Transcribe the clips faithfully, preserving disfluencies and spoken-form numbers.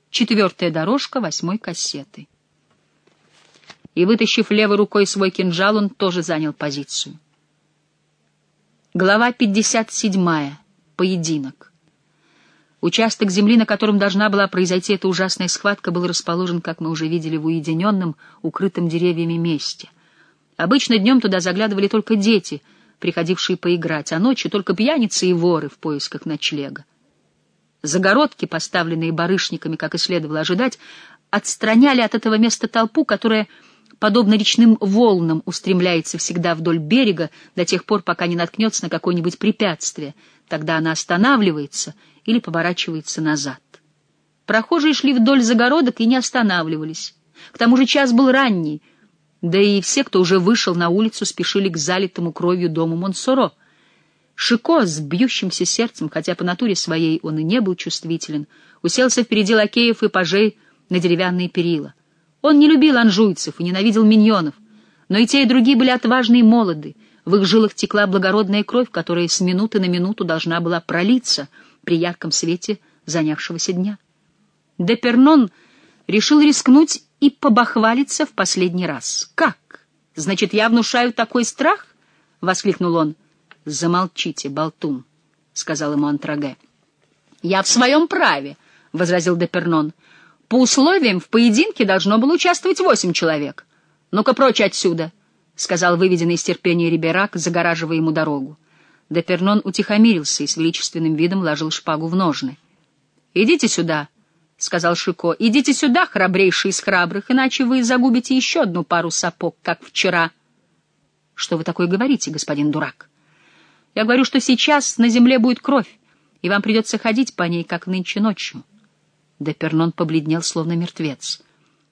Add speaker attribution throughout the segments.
Speaker 1: четвертая дорожка восьмой кассеты. И, вытащив левой рукой свой кинжал, он тоже занял позицию. Глава пятьдесят седьмая. Поединок. Участок земли, на котором должна была произойти эта ужасная схватка, был расположен, как мы уже видели, в уединенном, укрытом деревьями месте. Обычно днем туда заглядывали только дети, приходившие поиграть, а ночью только пьяницы и воры в поисках ночлега. Загородки, поставленные барышниками, как и следовало ожидать, отстраняли от этого места толпу, которая, подобно речным волнам, устремляется всегда вдоль берега до тех пор, пока не наткнется на какое-нибудь препятствие. Тогда она останавливается или поворачивается назад. Прохожие шли вдоль загородок и не останавливались. К тому же час был ранний, да и все, кто уже вышел на улицу, спешили к залитому кровью дому Монсоро. Шико с бьющимся сердцем, хотя по натуре своей он и не был чувствителен, уселся впереди лакеев и пажей на деревянные перила. Он не любил анжуйцев и ненавидел миньонов, но и те, и другие были отважны и молоды. В их жилах текла благородная кровь, которая с минуты на минуту должна была пролиться при ярком свете занявшегося дня. Депернон решил рискнуть и побахвалиться в последний раз. «Как? Значит, я внушаю такой страх?» — воскликнул он. «Замолчите, болтун», — сказал ему Антраге. «Я в своем праве», — возразил Депернон. «По условиям в поединке должно было участвовать восемь человек. Ну-ка прочь отсюда», — сказал выведенный из терпения Риберак, загораживая ему дорогу. Депернон утихомирился и с величественным видом ложил шпагу в ножны. «Идите сюда», — сказал Шико, — «идите сюда, храбрейший из храбрых, иначе вы загубите еще одну пару сапог, как вчера». «Что вы такое говорите, господин дурак?» «Я говорю, что сейчас на земле будет кровь, и вам придется ходить по ней, как нынче ночью». Депернон побледнел, словно мертвец.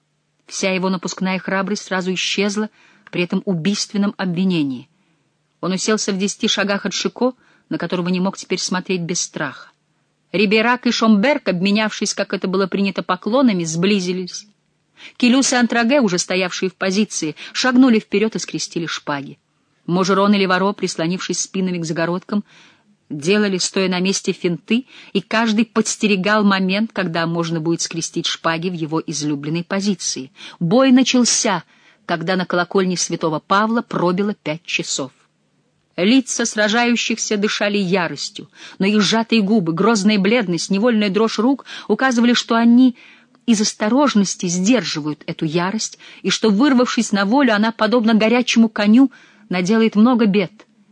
Speaker 1: Вся его напускная храбрость сразу исчезла при этом убийственном обвинении. Он уселся в десяти шагах от Шико, на которого не мог теперь смотреть без страха. Риберак и Шомберг, обменявшись, как это было принято, поклонами, сблизились. Келюс и Антраге, уже стоявшие в позиции, шагнули вперед и скрестили шпаги. Можерон и Леваро, прислонившись спинами к загородкам, делали, стоя на месте, финты, и каждый подстерегал момент, когда можно будет скрестить шпаги в его излюбленной позиции. Бой начался, когда на колокольне святого Павла пробило пять часов. Лица сражающихся дышали яростью, но их сжатые губы, грозная бледность, невольная дрожь рук указывали, что они из осторожности сдерживают эту ярость, и что, вырвавшись на волю, она, подобно горячему коню, наделает много бед.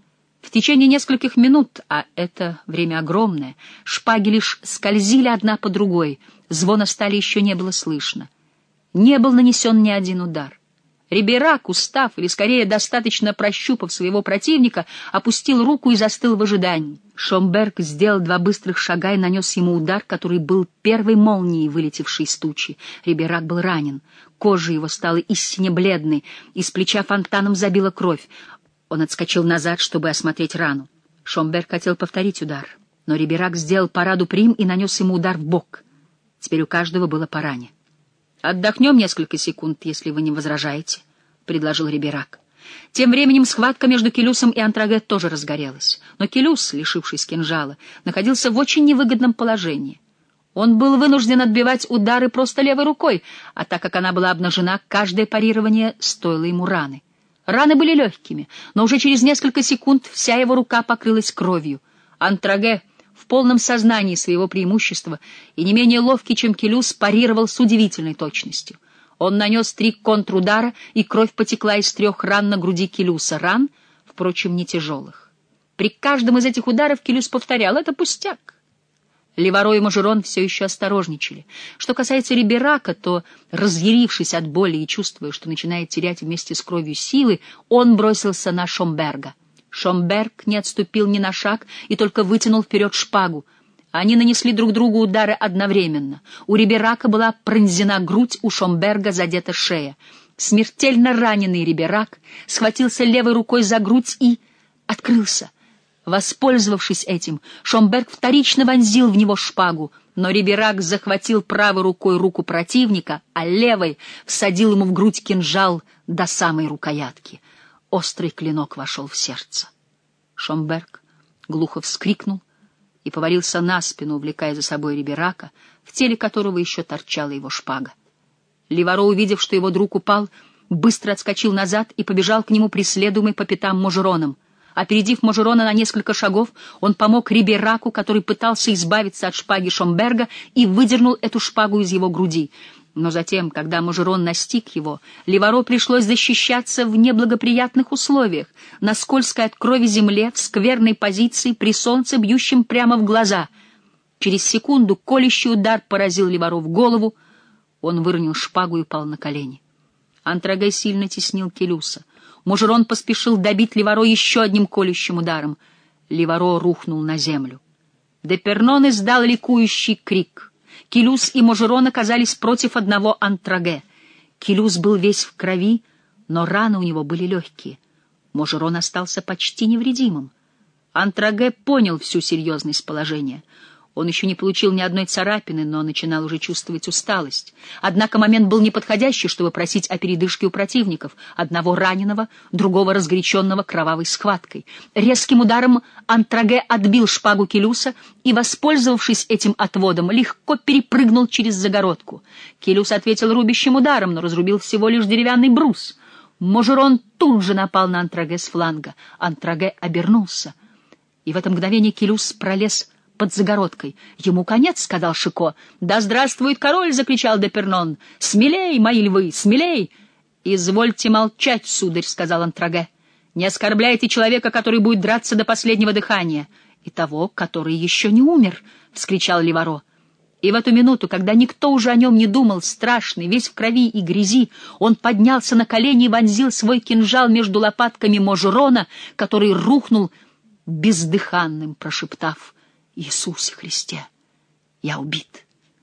Speaker 1: В течение нескольких минут, а это время огромное, шпаги лишь скользили одна по другой, звона стали еще не было слышно. Не был нанесен ни один удар. Риберак, устав, или скорее достаточно прощупав своего противника, опустил руку и застыл в ожидании. Шомберг сделал два быстрых шага и нанес ему удар, который был первой молнией, вылетевшей из тучи. Риберак был ранен. Кожа его стала истинно бледной, из плеча фонтаном забила кровь. Он отскочил назад, чтобы осмотреть рану. Шомберг хотел повторить удар, но Риберак сделал параду прим и нанес ему удар в бок. Теперь у каждого было по ране. «Отдохнем несколько секунд, если вы не возражаете», — предложил Риберак. Тем временем схватка между Келюсом и Антраге тоже разгорелась. Но Келюс, лишившись кинжала, находился в очень невыгодном положении. Он был вынужден отбивать удары просто левой рукой, а так как она была обнажена, каждое парирование стоило ему раны. Раны были легкими, но уже через несколько секунд вся его рука покрылась кровью. Антраге, в полном сознании своего преимущества и не менее ловкий, чем Келюс, парировал с удивительной точностью. Он нанес три контрудара, и кровь потекла из трех ран на груди Келюса, ран, впрочем, не тяжелых. При каждом из этих ударов Келюс повторял: «Это пустяк». Леваро и Можерон все еще осторожничали. Что касается Риберака, то, разъярившись от боли и чувствуя, что начинает терять вместе с кровью силы, он бросился на Шомберга. Шомберг не отступил ни на шаг и только вытянул вперед шпагу. Они нанесли друг другу удары одновременно. У Риберака была пронзена грудь, у Шомберга задета шея. Смертельно раненый Риберак схватился левой рукой за грудь и открылся. Воспользовавшись этим, Шомберг вторично вонзил в него шпагу, но Риберак захватил правой рукой руку противника, а левой всадил ему в грудь кинжал до самой рукоятки. Острый клинок вошел в сердце. Шомберг глухо вскрикнул и повалился на спину, увлекая за собой Риберака, в теле которого еще торчала его шпага. Ливаро, увидев, что его друг упал, быстро отскочил назад и побежал к нему, преследуемый по пятам Можероном. Опередив Можерона на несколько шагов, он помог Рибераку, который пытался избавиться от шпаги Шомберга, и выдернул эту шпагу из его груди. Но затем, когда Можерон настиг его, Ливаро пришлось защищаться в неблагоприятных условиях, на скользкой от крови земле, в скверной позиции, при солнце, бьющем прямо в глаза. Через секунду колющий удар поразил Ливаро в голову, он выронил шпагу и упал на колени. Антраге сильно теснил Келюса. Можерон поспешил добить Ливаро еще одним колющим ударом. Ливаро рухнул на землю. Депернон издал ликующий крик. Келюс и Можерон оказались против одного Антраге. Келюс был весь в крови, но раны у него были легкие. Можерон остался почти невредимым. Антраге понял всю серьезность положения. Он еще не получил ни одной царапины, но начинал уже чувствовать усталость. Однако момент был неподходящий, чтобы просить о передышке у противников, одного раненого, другого разгоряченного кровавой схваткой. Резким ударом Антраге отбил шпагу Келюса и, воспользовавшись этим отводом, легко перепрыгнул через загородку. Келюс ответил рубящим ударом, но разрубил всего лишь деревянный брус. Можерон тут же напал на Антраге с фланга. Антраге обернулся, и в это мгновение Келюс пролез под загородкой. «Ему конец», — сказал Шико. «Да здравствует король!» — закричал Депернон. «Смелей, мои львы, смелей!» «Извольте молчать, сударь», — сказал Антраге. «Не оскорбляйте человека, который будет драться до последнего дыхания». «И того, который еще не умер», — вскричал Ливаро. И в эту минуту, когда никто уже о нем не думал, страшный, весь в крови и грязи, он поднялся на колени и вонзил свой кинжал между лопатками Можерона, который рухнул бездыханным, прошептав: «Иисусе Христе, я убит».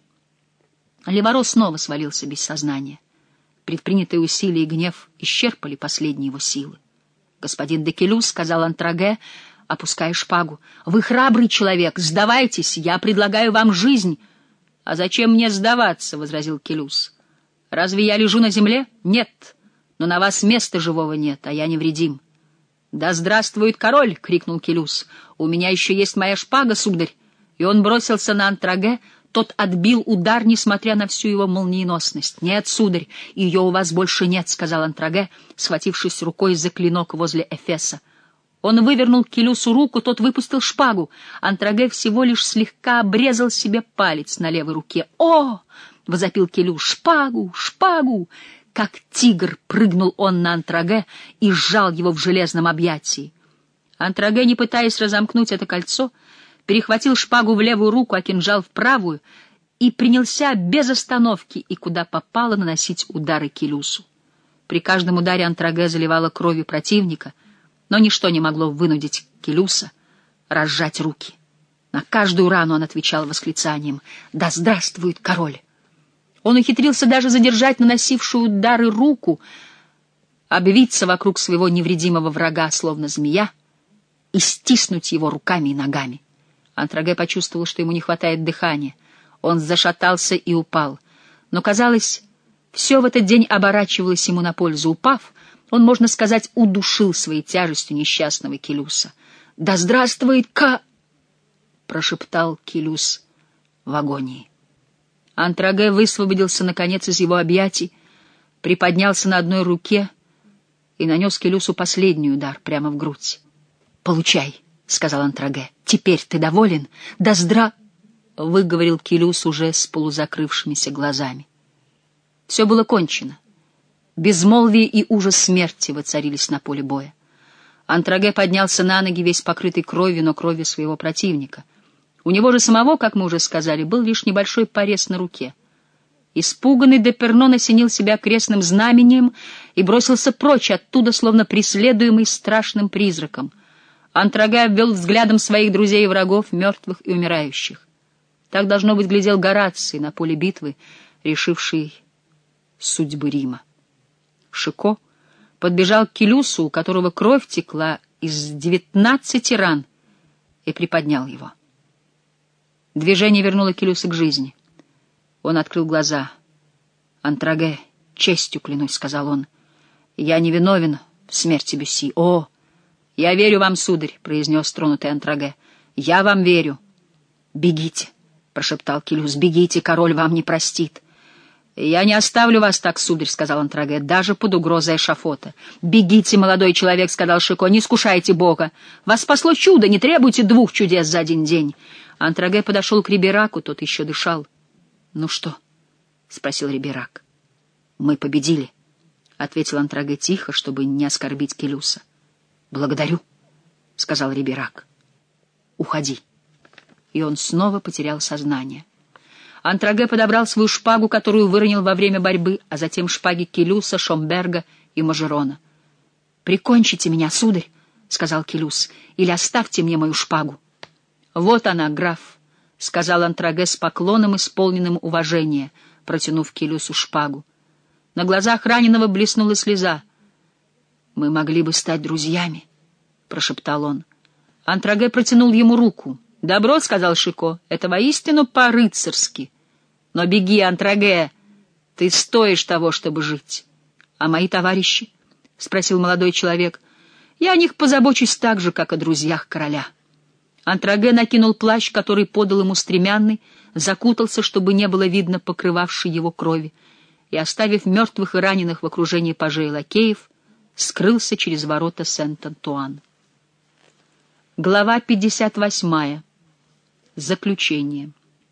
Speaker 1: Ливаро снова свалился без сознания. Предпринятые усилия и гнев исчерпали последние его силы. «Господин де Келюс», — сказал Антраге, опуская шпагу, — «вы храбрый человек, сдавайтесь, я предлагаю вам жизнь». «А зачем мне сдаваться?» — возразил Келюс. «Разве я лежу на земле? Нет, но на вас места живого нет, а я невредим». «Да здравствует король!» — крикнул Келюс. «У меня еще есть моя шпага, сударь!» И он бросился на Антраге. Тот отбил удар, несмотря на всю его молниеносность. «Нет, сударь, ее у вас больше нет», — сказал Антраге, схватившись рукой за клинок возле эфеса. Он вывернул Келюсу руку, тот выпустил шпагу. Антраге всего лишь слегка обрезал себе палец на левой руке. «О!» — возопил Келюс. «Шпагу! Шпагу!» Как тигр прыгнул он на Антраге и сжал его в железном объятии. Антраге, не пытаясь разомкнуть это кольцо, перехватил шпагу в левую руку, а кинжал в правую, и принялся без остановки и куда попало наносить удары Келюсу. При каждом ударе Антраге заливало кровью противника, но ничто не могло вынудить Келюса разжать руки. На каждую рану он отвечал восклицанием: «Да здравствует король!» Он ухитрился даже задержать наносившую удары руку, обвиться вокруг своего невредимого врага, словно змея, и стиснуть его руками и ногами. Антраге почувствовал, что ему не хватает дыхания. Он зашатался и упал. Но, казалось, все в этот день оборачивалось ему на пользу. Упав, он, можно сказать, удушил своей тяжестью несчастного Келюса. «Да здравствует Ка!» — прошептал Келюс в агонии. Антраге высвободился, наконец, из его объятий, приподнялся на одной руке и нанес Келюсу последний удар прямо в грудь. «Получай», — сказал Антраге. «Теперь ты доволен? Да здра...» — выговорил Келюс уже с полузакрывшимися глазами. Все было кончено. Безмолвие и ужас смерти воцарились на поле боя. Антраге поднялся на ноги, весь покрытый кровью, но кровью своего противника. У него же самого, как мы уже сказали, был лишь небольшой порез на руке. Испуганный Депернон осенил себя крестным знамением и бросился прочь оттуда, словно преследуемый страшным призраком. Антраге обвел взглядом своих друзей и врагов, мертвых и умирающих. Так, должно быть, глядел Гораций на поле битвы, решивший судьбы Рима. Шико подбежал к Келюсу, у которого кровь текла из девятнадцати ран, и приподнял его. Движение вернуло Келюса к жизни. Он открыл глаза. «Антраге, честью клянусь», — сказал он, — «я не виновен в смерти Бюсси». «О, я верю вам, сударь», — произнес тронутый Антраге. «Я вам верю». «Бегите», — прошептал Келюс. — Бегите, король вам не простит. — Я не оставлю вас так, сударь, — сказал Антраге, — даже под угрозой эшафота. — Бегите, молодой человек, — сказал Шико, — не искушайте Бога. Вас спасло чудо, не требуйте двух чудес за один день. Антраге подошел к Рибераку, тот еще дышал. — Ну что? — спросил Риберак. — Мы победили, — ответил Антраге тихо, чтобы не оскорбить Келюса. — Благодарю, — сказал Риберак. — Уходи. И он снова потерял сознание. Антраге подобрал свою шпагу, которую выронил во время борьбы, а затем шпаги Келюса, Шомберга и Мажерона. — Прикончите меня, сударь, — сказал Келюс, — или оставьте мне мою шпагу. — Вот она, граф, — сказал Антраге с поклоном, исполненным уважения, протянув Келюсу шпагу. На глазах раненого блеснула слеза. — Мы могли бы стать друзьями, — прошептал он. Антраге протянул ему руку. — Добро, — сказал Шико, — это воистину по-рыцарски. Но беги, Антраге, ты стоишь того, чтобы жить. — А мои товарищи? — спросил молодой человек. — Я о них позабочусь так же, как о друзьях короля. Антраге накинул плащ, который подал ему стремянный, закутался, чтобы не было видно покрывавшей его крови, и, оставив мертвых и раненых в окружении пажей и лакеев, скрылся через ворота Сент-Антуан. Глава пятьдесят восьмая. Заключение.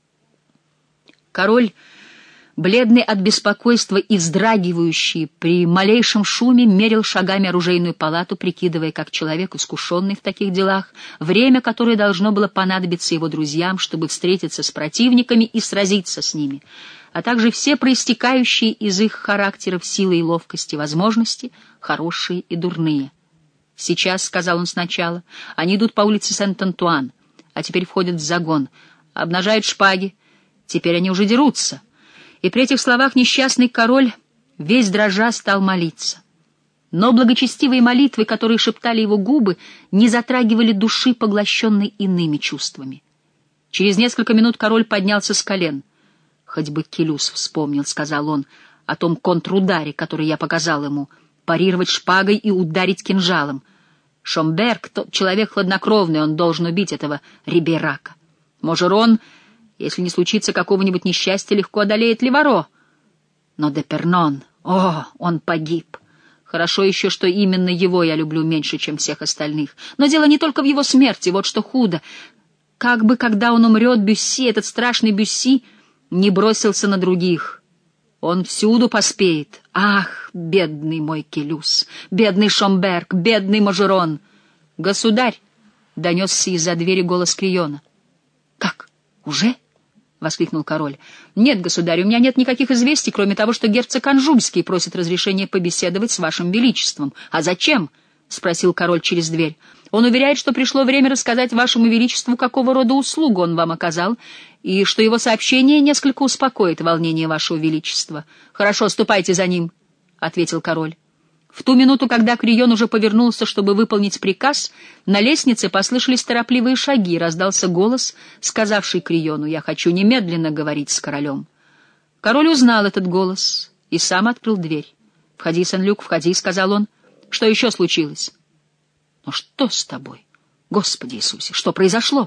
Speaker 1: Король, бледный от беспокойства и вздрагивающий при малейшем шуме, мерил шагами оружейную палату, прикидывая, как человек, искушенный в таких делах, время, которое должно было понадобиться его друзьям, чтобы встретиться с противниками и сразиться с ними, а также все проистекающие из их характеров силы и ловкости возможности, хорошие и дурные. «Сейчас», — сказал он сначала, — «они идут по улице Сент-Антуан, а теперь входят в загон, обнажают шпаги, теперь они уже дерутся». И при этих словах несчастный король, весь дрожа, стал молиться. Но благочестивые молитвы, которые шептали его губы, не затрагивали души, поглощенной иными чувствами. Через несколько минут король поднялся с колен. «Хоть бы Келюс вспомнил», — сказал он, — «о том контрударе, который я показал ему, парировать шпагой и ударить кинжалом. Шомберг — тот человек хладнокровный, он должен убить этого Риберака. Можерон, если не случится какого-нибудь несчастья, легко одолеет Леваро. Но Депернон, о, он погиб. Хорошо еще, что именно его я люблю меньше, чем всех остальных. Но дело не только в его смерти, вот что худо. Как бы, когда он умрет, Бюсси, этот страшный Бюсси, не бросился на других. Он всюду поспеет. Ах, бедный мой Келюс, бедный Шомберг, бедный Можерон. Государь, — донесся из-за двери голос Криона. — Как, уже? — воскликнул король. — Нет, государь, у меня нет никаких известий, кроме того, что герцог Анжуйский просит разрешения побеседовать с вашим величеством. — А зачем? — спросил король через дверь. — Он уверяет, что пришло время рассказать вашему величеству, какого рода услугу он вам оказал, и что его сообщение несколько успокоит волнение вашего величества. — Хорошо, ступайте за ним, — ответил король. В ту минуту, когда Крион уже повернулся, чтобы выполнить приказ, на лестнице послышались торопливые шаги, раздался голос, сказавший Криону: «Я хочу немедленно говорить с королем». Король узнал этот голос и сам открыл дверь. «Входи, Сен-Люк, входи», — сказал он. «Что еще случилось?» «Но что с тобой? Господи Иисусе, что произошло?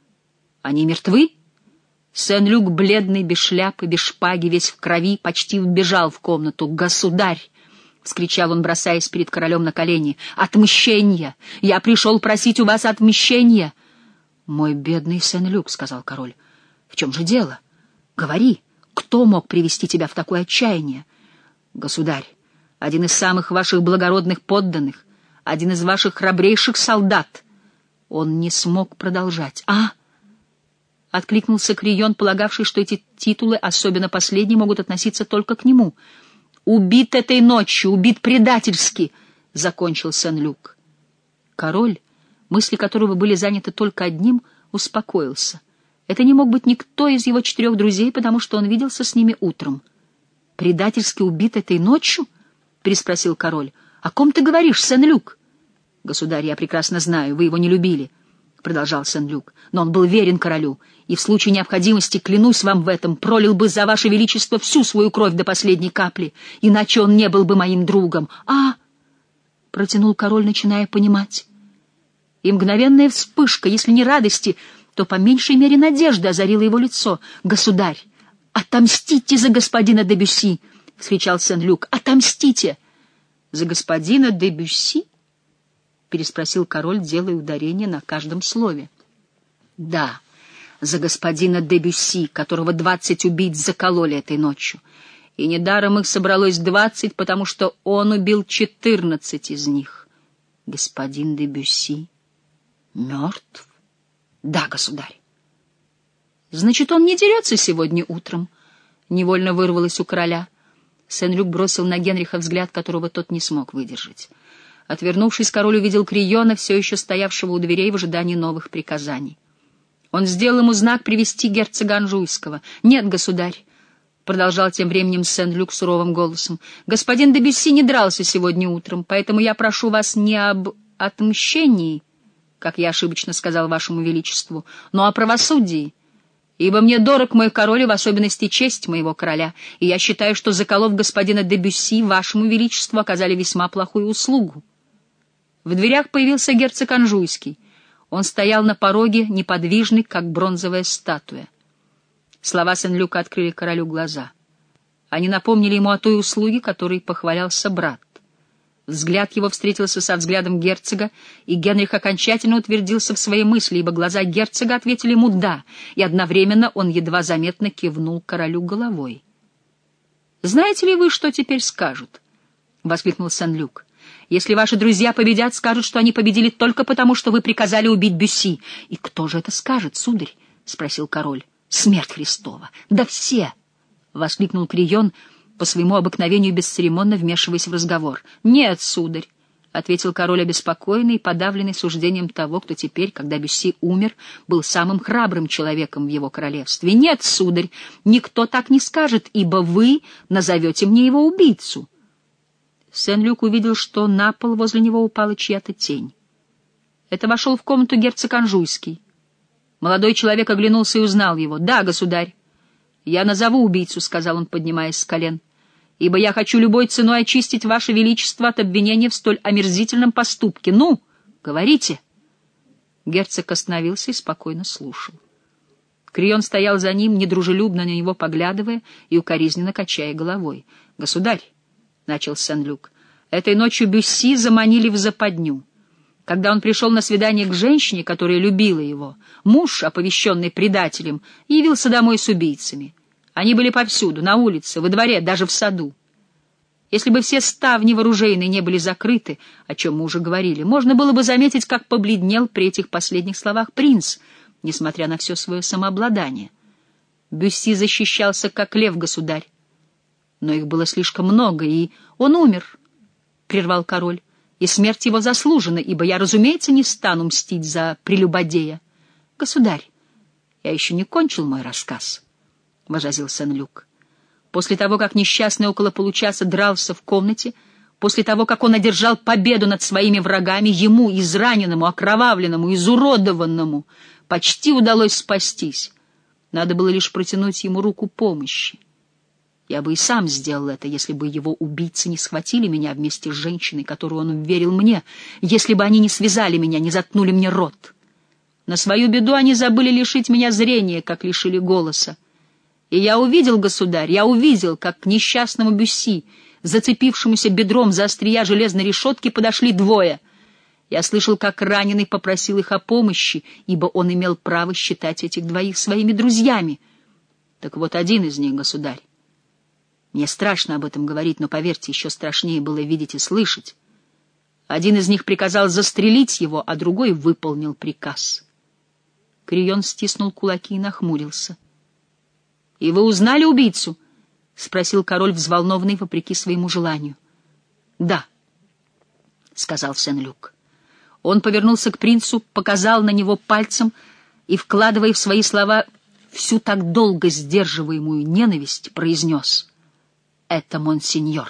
Speaker 1: Они мертвы?» Сен-Люк, бледный, без шляпы, без шпаги, весь в крови, почти вбежал в комнату. «Государь!» — вскричал он, бросаясь перед королем на колени. «Отмщение! Я пришел просить у вас отмщения!» «Мой бедный Сен-Люк», — сказал король, — «в чем же дело? Говори, кто мог привести тебя в такое отчаяние?» «Государь, один из самых ваших благородных подданных, один из ваших храбрейших солдат». Он не смог продолжать. «А?» — откликнулся Крион, полагавший, что эти титулы, особенно последние, могут относиться только к нему. «Убит этой ночью, убит предательски», — закончил Сен-Люк. Король, мысли которого были заняты только одним, успокоился. Это не мог быть никто из его четырех друзей, потому что он виделся с ними утром. «Предательски убит этой ночью?» — переспросил король. «О ком ты говоришь, Сен-Люк?» «Государь, я прекрасно знаю, вы его не любили», — продолжал Сен-Люк, «но он был верен королю, и в случае необходимости, клянусь вам в этом, пролил бы за ваше величество всю свою кровь до последней капли, иначе он не был бы моим другом». «А!» — протянул король, начиная понимать. И мгновенная вспышка, если не радости, то по меньшей мере надежда озарила его лицо. «Государь, отомстите за господина де Бюсси!» — вскричал Сен-Люк. «Отомстите!» «За господина де Бюсси?» — переспросил король, делая ударение на каждом слове. «Да, за господина де Бюсси, которого двадцать убийц закололи этой ночью. И недаром их собралось двадцать, потому что он убил четырнадцать из них. Господин де Бюсси мертв?» «Да, государь». «Значит, он не дерется сегодня утром?» — невольно вырвалось у короля. Сен-Люк бросил на Генриха взгляд, которого тот не смог выдержать. Отвернувшись, король увидел Крийона, все еще стоявшего у дверей в ожидании новых приказаний. Он сделал ему знак привести герцога Анжуйского. «Нет, государь», — продолжал тем временем Сен-Люк суровым голосом, — «господин де Бюсси не дрался сегодня утром, поэтому я прошу вас не об отмщении, как я ошибочно сказал вашему величеству, но о правосудии, ибо мне дорог мой король, и в особенности честь моего короля, и я считаю, что, заколов господина де Бюсси, вашему величеству оказали весьма плохую услугу». В дверях появился герцог Анжуйский. Он стоял на пороге, неподвижный, как бронзовая статуя. Слова Сен-Люка открыли королю глаза. Они напомнили ему о той услуге, которой похвалялся брат. Взгляд его встретился со взглядом герцога, и Генрих окончательно утвердился в своей мысли, ибо глаза герцога ответили ему «да», и одновременно он едва заметно кивнул королю головой. «Знаете ли вы, что теперь скажут?» — воскликнул Сен-Люк. «Если ваши друзья победят, скажут, что они победили только потому, что вы приказали убить Бюсси». «И кто же это скажет, сударь?» — спросил король. «Смерть Христова! Да все!» — воскликнул Крийон, по своему обыкновению бесцеремонно вмешиваясь в разговор. «Нет, сударь», — ответил король, обеспокоенный и подавленный суждением того, кто теперь, когда Бюсси умер, был самым храбрым человеком в его королевстве. «Нет, сударь, никто так не скажет, ибо вы назовете мне его убийцу». Сен-Люк увидел, что на пол возле него упала чья-то тень. Это вошел в комнату герцог Анжуйский. Молодой человек оглянулся и узнал его. «Да, государь, я назову убийцу», — сказал он, поднимаясь с колен, «ибо я хочу любой ценой очистить ваше величество от обвинения в столь омерзительном поступке. Ну, говорите». Герцог остановился и спокойно слушал. Крийон стоял за ним, недружелюбно на него поглядывая и укоризненно качая головой. «Государь», — начал Сен-Люк, — «этой ночью Бюсси заманили в западню. Когда он пришел на свидание к женщине, которая любила его, муж, оповещенный предателем, явился домой с убийцами. Они были повсюду, на улице, во дворе, даже в саду. Если бы все ставни в оружейной не были закрыты, о чем мы уже говорили, можно было бы заметить, как побледнел при этих последних словах принц, несмотря на все свое самообладание. Бюсси защищался, как лев, государь. Но их было слишком много, и он умер, — прервал король. И смерть его заслужена, ибо я, разумеется, не стану мстить за прелюбодея. — Государь, я еще не кончил мой рассказ, — возразил Сен-Люк. После того, как несчастный около получаса дрался в комнате, после того, как он одержал победу над своими врагами, ему, израненному, окровавленному, изуродованному, почти удалось спастись. Надо было лишь протянуть ему руку помощи. Я бы и сам сделал это, если бы его убийцы не схватили меня вместе с женщиной, которую он верил мне, если бы они не связали меня, не заткнули мне рот. На свою беду они забыли лишить меня зрения, как лишили голоса. И я увидел, государь, я увидел, как к несчастному Бюсси, зацепившемуся бедром за острия железной решетки, подошли двое. Я слышал, как раненый попросил их о помощи, ибо он имел право считать этих двоих своими друзьями. Так вот, один из них, государь. Мне страшно об этом говорить, но, поверьте, еще страшнее было видеть и слышать. Один из них приказал застрелить его, а другой выполнил приказ. Крийон стиснул кулаки и нахмурился. — И вы узнали убийцу? — спросил король, взволнованный вопреки своему желанию. — Да, — сказал Сен-Люк. Он повернулся к принцу, показал на него пальцем и, вкладывая в свои слова всю так долго сдерживаемую ненависть, произнес: «Это монсеньор.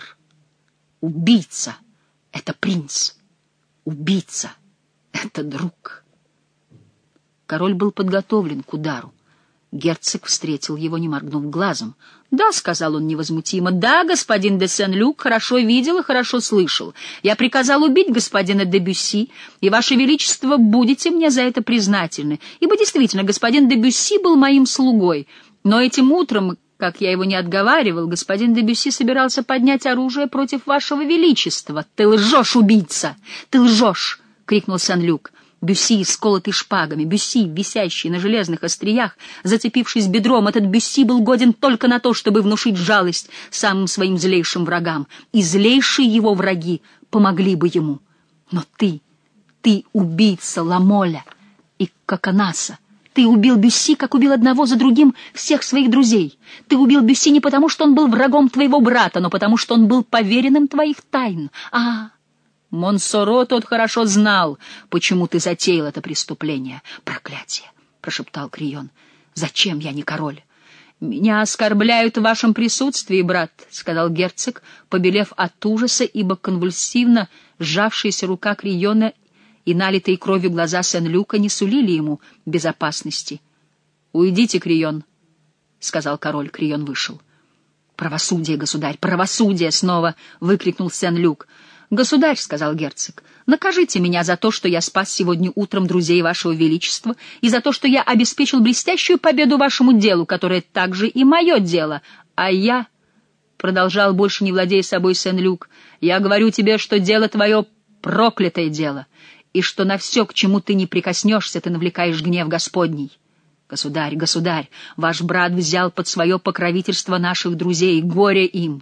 Speaker 1: Убийца — это принц. Убийца — это друг». Король был подготовлен к удару. Герцог встретил его, не моргнув глазом. «Да», — сказал он невозмутимо, — «да, господин де Сен-Люк хорошо видел и хорошо слышал. Я приказал убить господина де Бюсси, и, ваше величество, будете мне за это признательны, ибо действительно господин де Бюсси был моим слугой, но этим утром, как я его не отговаривал, господин де Бюсси собирался поднять оружие против вашего величества». «Ты лжешь, убийца! Ты лжешь!» — крикнул Сен-Люк. Бюсси, сколотый шпагами, Бюсси, висящий на железных остриях, зацепившись бедром, этот Бюсси был годен только на то, чтобы внушить жалость самым своим злейшим врагам, и злейшие его враги помогли бы ему. Но ты, ты убийца Ламоля и Коконаса. Ты убил Бюсси, как убил одного за другим всех своих друзей. Ты убил Бюсси не потому, что он был врагом твоего брата, но потому, что он был поверенным твоих тайн. А... Монсоро тот хорошо знал, почему ты затеял это преступление. «Проклятие!» — прошептал Крийон. «Зачем я не король?» «Меня оскорбляют в вашем присутствии, брат», — сказал герцог, побелев от ужаса, ибо конвульсивно сжавшаяся рука Крийона и налитые кровью глаза Сен-Люка не сулили ему безопасности. «Уйдите, Крийон», — сказал король. Крийон вышел. «Правосудие, государь, правосудие!» — снова выкрикнул Сен-Люк. «Государь», — сказал герцог, — «накажите меня за то, что я спас сегодня утром друзей вашего величества, и за то, что я обеспечил блестящую победу вашему делу, которое также и мое дело. А я...» — продолжал, больше не владея собой Сен-Люк, — «я говорю тебе, что дело твое — проклятое дело, и что на все, к чему ты не прикоснешься, ты навлекаешь гнев Господний. Государь, государь, ваш брат взял под свое покровительство наших друзей, горе им».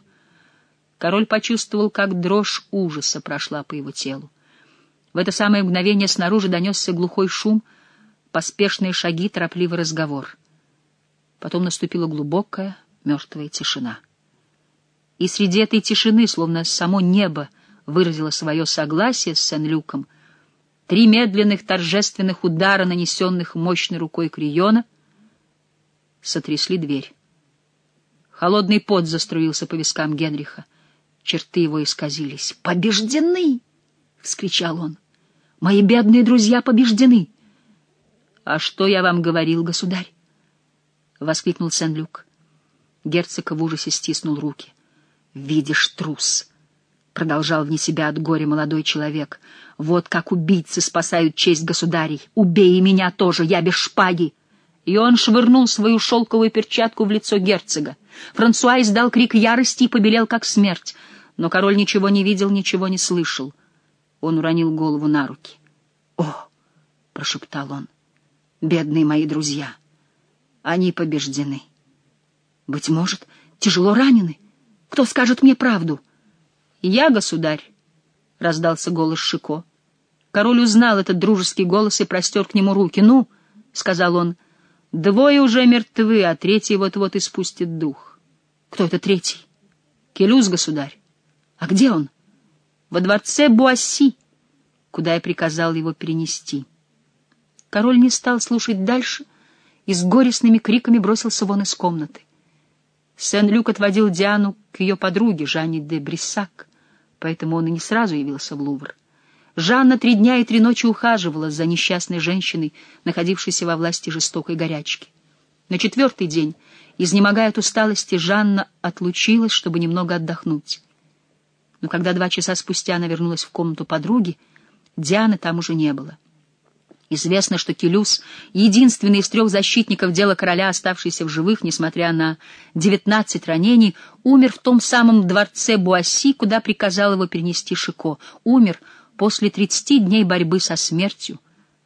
Speaker 1: Король почувствовал, как дрожь ужаса прошла по его телу. В это самое мгновение снаружи донесся глухой шум, поспешные шаги, торопливый разговор. Потом наступила глубокая, мертвая тишина. И среди этой тишины, словно само небо выразило свое согласие с Сен-Люком, три медленных торжественных удара, нанесенных мощной рукой Крийона, сотрясли дверь. Холодный пот заструился по вискам Генриха. Черты его исказились. «Побеждены!» — вскричал он. «Мои бедные друзья побеждены!» «А что я вам говорил, государь?» — воскликнул Сен-Люк. Герцог в ужасе стиснул руки. «Видишь, трус!» — продолжал вне себя от горя молодой человек. «Вот как убийцы спасают честь государей! Убей и меня тоже, я без шпаги!» И он швырнул свою шелковую перчатку в лицо герцога. Франсуа издал крик ярости и побелел, как смерть. Но король ничего не видел, ничего не слышал. Он уронил голову на руки. «О!» — прошептал он. «Бедные мои друзья! Они побеждены. Быть может, тяжело ранены? Кто скажет мне правду?» «Я, государь!» — раздался голос Шико. Король узнал этот дружеский голос и простер к нему руки. «Ну!» — сказал он. «Двое уже мертвы, а третий вот-вот испустит дух». «Кто это третий?» «Келюс, государь». «А где он?» «Во дворце Буасси, куда я приказал его перенести». Король не стал слушать дальше и с горестными криками бросился вон из комнаты. Сен-Люк отводил Диану к ее подруге, Жанне де Бриссак, поэтому он и не сразу явился в Лувр. Жанна три дня и три ночи ухаживала за несчастной женщиной, находившейся во власти жестокой горячки. На четвертый день, изнемогая от усталости, Жанна отлучилась, чтобы немного отдохнуть. Но когда два часа спустя она вернулась в комнату подруги, Дианы там уже не было. Известно, что Келюс, единственный из трех защитников дела короля, оставшийся в живых, несмотря на девятнадцать ранений, умер в том самом дворце Буасси, куда приказал его перенести Шико. Умер после тридцати дней борьбы со смертью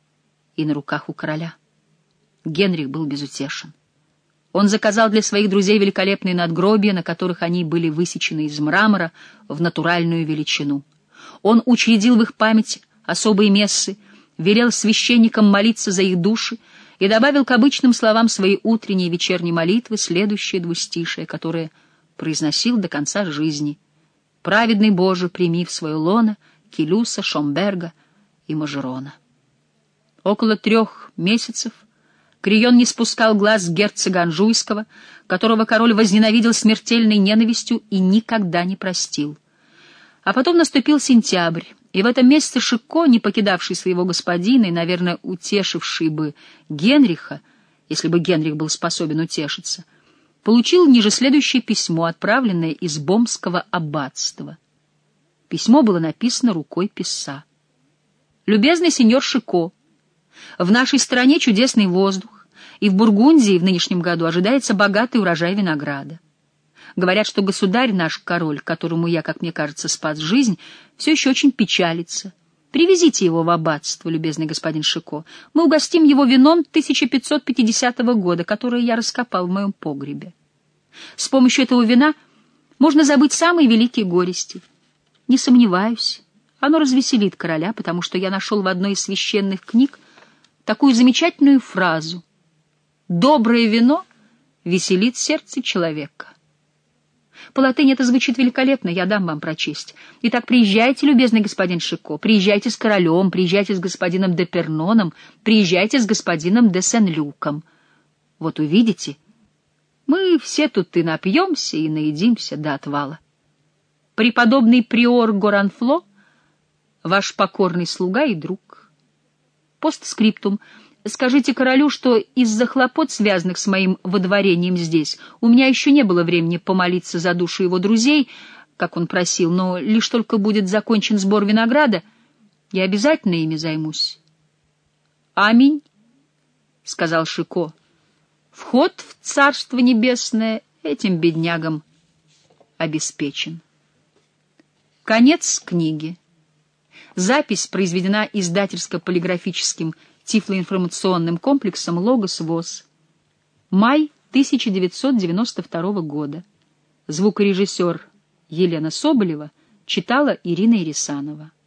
Speaker 1: и на руках у короля. Генрих был безутешен. Он заказал для своих друзей великолепные надгробия, на которых они были высечены из мрамора в натуральную величину. Он учредил в их память особые мессы, велел священникам молиться за их души и добавил к обычным словам своей утренней и вечерней молитвы следующее двустишие, которое произносил до конца жизни. «Праведный Боже, прими в свое лоно Келюса, Шомберга и Мажерона». Около трех месяцев Крийон не спускал глаз с герцога Анжуйского, которого король возненавидел смертельной ненавистью и никогда не простил. А потом наступил сентябрь, и в этом месяце Шико, не покидавший своего господина и, наверное, утешивший бы Генриха, если бы Генрих был способен утешиться, получил ниже следующее письмо, отправленное из Бомского аббатства. Письмо было написано рукой писца. «Любезный сеньор Шико, в нашей стране чудесный воздух, и в Бургундии в нынешнем году ожидается богатый урожай винограда. Говорят, что государь наш король, которому я, как мне кажется, спас жизнь, все еще очень печалится. Привезите его в аббатство, любезный господин Шико. Мы угостим его вином тысяча пятьсот пятидесятого года, которое я раскопал в моем погребе. С помощью этого вина можно забыть самые великие горести. Не сомневаюсь, оно развеселит короля, потому что я нашел в одной из священных книг такую замечательную фразу: «Доброе вино веселит сердце человека». По латыни это звучит великолепно, я дам вам прочесть. Итак, приезжайте, любезный господин Шико, приезжайте с королем, приезжайте с господином де Перноном, приезжайте с господином де Сен-Люком. Вот увидите, мы все тут и напьемся, и наедимся до отвала. Преподобный приор Горанфло, ваш покорный слуга и друг. Постскриптум. Скажите королю, что из-за хлопот, связанных с моим водворением здесь, у меня еще не было времени помолиться за душу его друзей, как он просил, но лишь только будет закончен сбор винограда, я обязательно ими займусь. «Аминь», — сказал Шико. «Вход в Царство Небесное этим беднягам обеспечен». Конец книги. Запись произведена издательско-полиграфическим тифлоинформационным комплексом «Логос ВОС». Май тысяча девятьсот девяносто второго года. Звукорежиссер Елена Соболева читала Ирина Ирисанова.